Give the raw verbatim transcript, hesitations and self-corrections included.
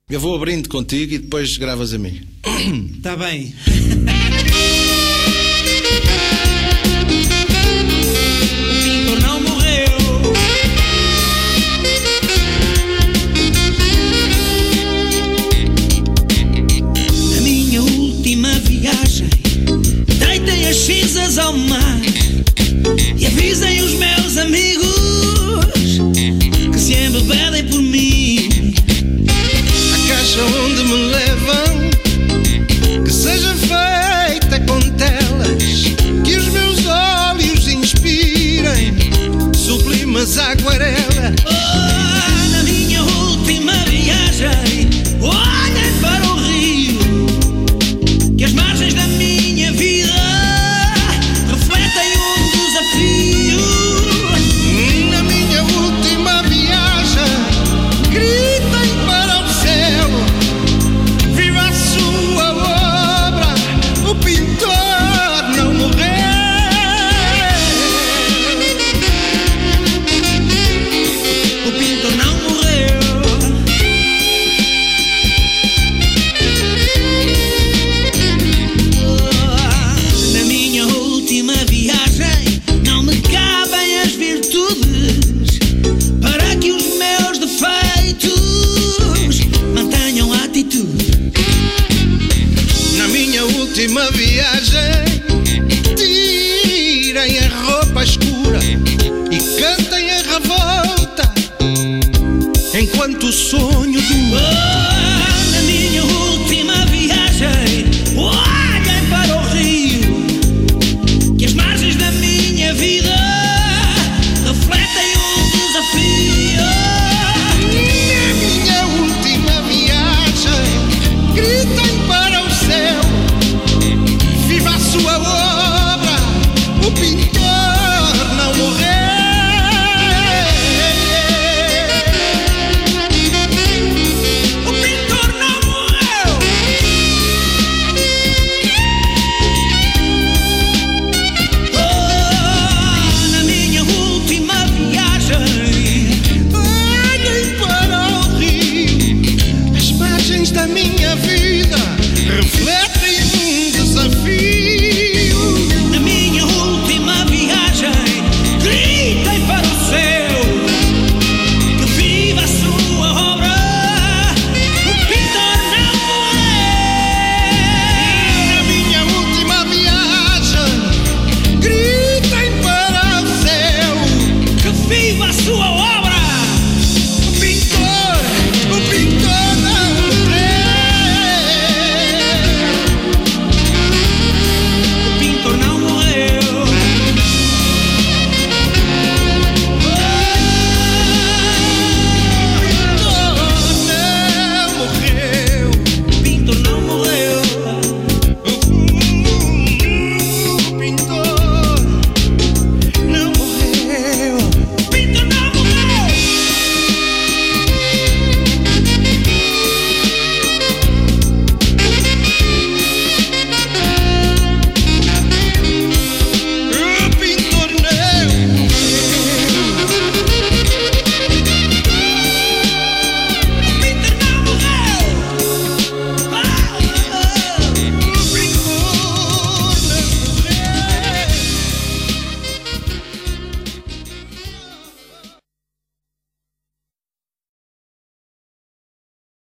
Eu vou abrindo contigo e depois gravas a mim. Tá bem. O pintor não morreu. Na minha última viagem, deitei as cinzas ao mar e avisei os meus amigos que se embebedem por mim. A caixa onde me levam, que seja feita com telas que os meus olhos inspirem sublimes aquarela. Oh, na minha última viagem, olhem para o rio, que as margens da minha vida refletem um desafio. Na minha última viagem, gritem para o céu, viva a sua obra, o pintor não morreu. O pintor não morreu. Oh, na minha última viagem, não me cabem as virtudes para que os meus defeitos mantenham a atitude. Na minha última viagem, tirem a roupa escura e cantem a revolta, enquanto o sonho